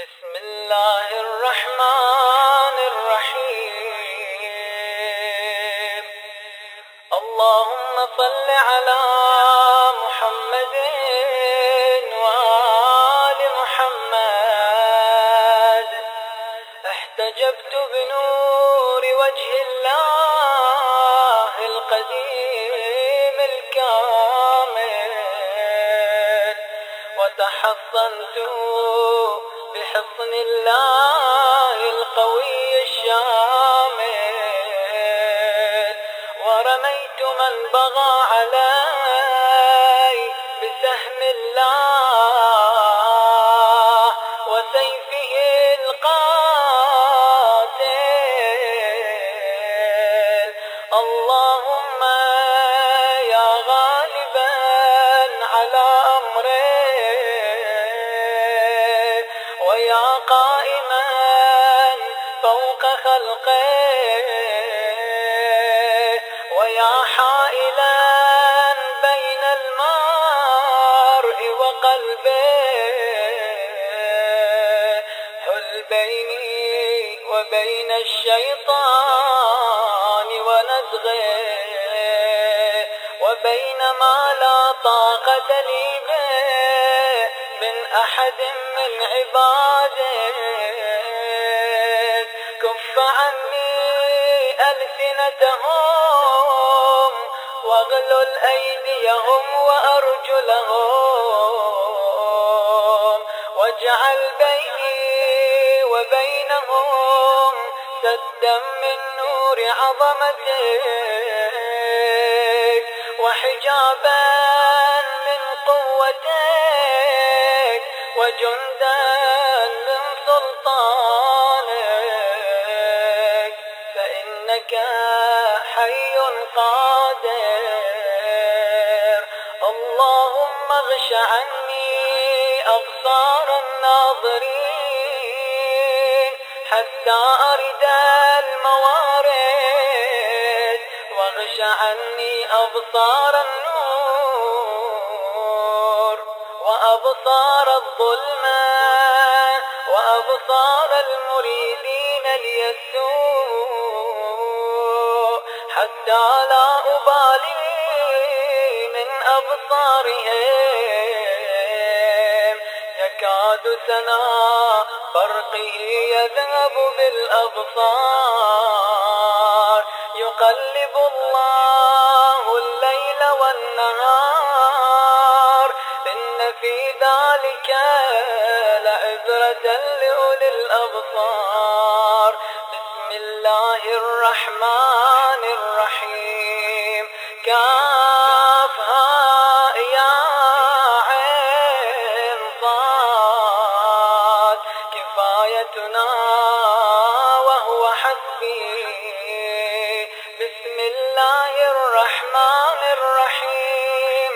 بسم الله الرحمن الرحيم. اللهم صل على محمد وآل محمد. احتجبت بنور وجه الله القديم الكامل، وتحصنت بحصن الله القوي الشامل، ورميت من بغى علي بسهم الله وسيفه القاتل. اللهم يا غالبا على أمره، ويا قائما فوق خلقه، ويا حائلا بين المرء وقلبه، حل بيني وبين الشيطان ونزغه، وبين ما لا طاقة لي به من أحد من عبادك. كف عني ألسنتهم واغلل أيديهم وأرجلهم، واجعل بيني وبينهم سدا من نور عظمتك، وحجابا من قوتك، وجندا من سلطانك، فإنك حي قادر. اللهم اغش عني أبصار الناظرين حتى أرد الموارد، واغش عني أبصار النور وأبصار الظلمة وأبصار المريدين لي السوء، حتى لا أبالي من أبصارهم. يكاد سنا برقه يذهب بالأبصار، يقلب الله الليل والنهار، إن في ذلك لعبرة لأولي الأبصار. بسم الله الرحمن الرحيم. كافها يا عين صاد، كفايتنا وهو حسبي. بسم الله الرحمن الرحيم.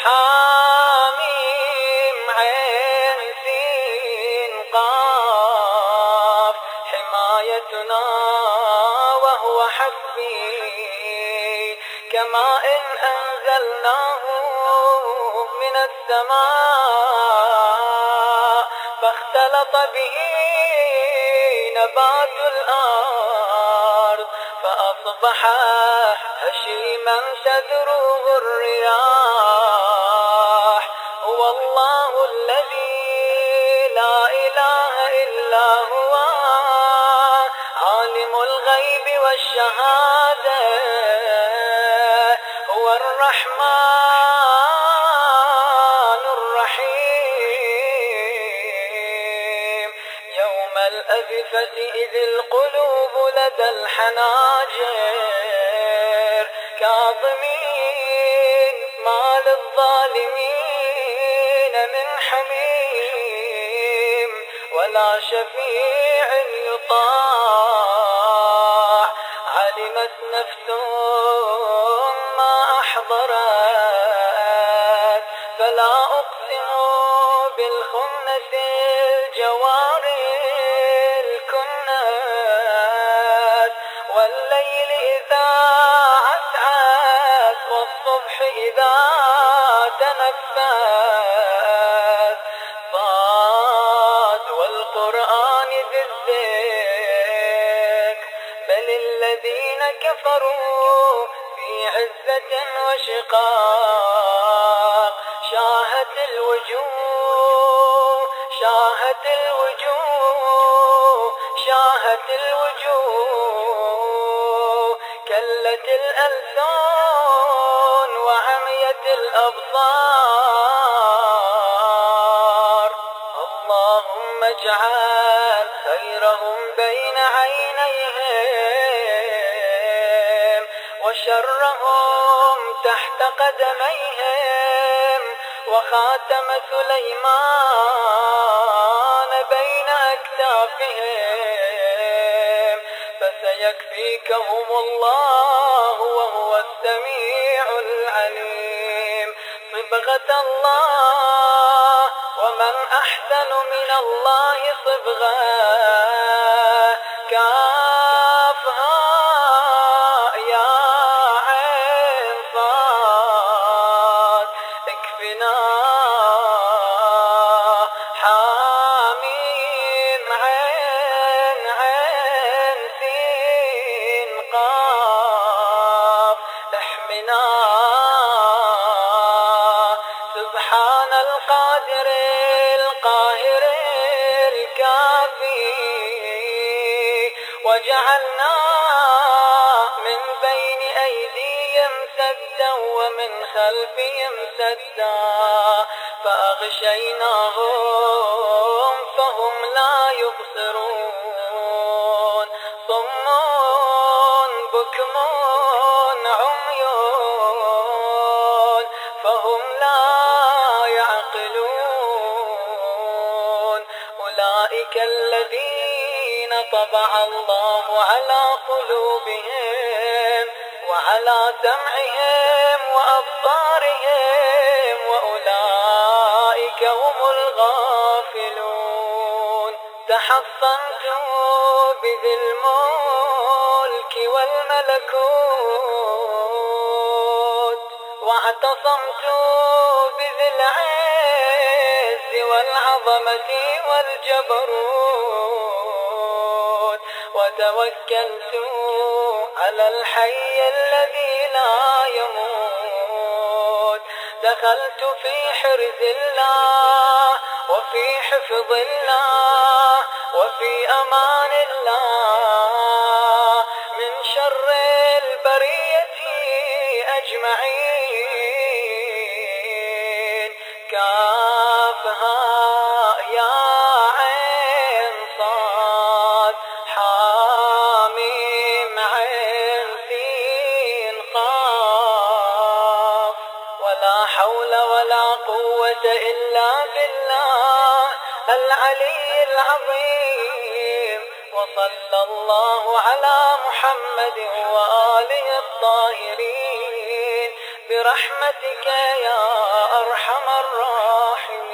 حاميم عين سين قاف، حمايتنا وهو حسبي. كماء أنزلناه من السماء، فاختلط به نبات الأرض، فأصبح هشيما تذروه الرياح. هو الله الذي لا إله إلا هو، عالم الغيب والشهادة، هو الرحمن الرحيم. يوم الأزفة إذ القلوب لدى الحناجر، كاظمين ما للظالمين من حميم، ولا شفيع يطاع. علمت نفس ما أحضرت، فلا أقسم بالخنس الجوار الكنس، والليل إذا عسعس، والصبح إذا تنفس. صاد والقرآن كفروا في عزة وشقاق. شاهت الوجوه شاهت الوجوه شاهت الوجوه، كلت الألسن وعميت الأبصار. اللهم اجعل خيرهم بين عينيهم وشرهم تحت قدميهم، وخاتم سليمان بين أكتافهم، فسيكفيكهم الله وهو السميع العليم. صبغة الله ومن أحسن من الله صبغة. كافها يا عين صاد اكفنا. حاميم عين عين سين قاف احمنا. سبحان القادر القاهر الكافي، وجعلنا من بين أيديهم سدا ومن خلفهم سدا، فأغشيناهم فهم لا يبصرون. صم بكم عمي فهم لا يعقلون. أولئك الذين طبع الله على قلوبهم وعلى سمعهم وأبصارهم، وأولئك هم الغافلون. تحصنت بذي الملك والملكوت، واعتصمت بذي العز والعظمة والجبروت، وتوكلت على الحي الذي لا يموت. دخلت في حرز الله وفي حفظ الله وفي أمان الله من شر البرية أجمعين. كافها يا عين صاد حاميم عين سين قاف. ولا حول ولا قوة إلا بالله العلي العظيم. وصلى الله على محمد وآله الطاهرين برحمتك يا أرحم الراحمين.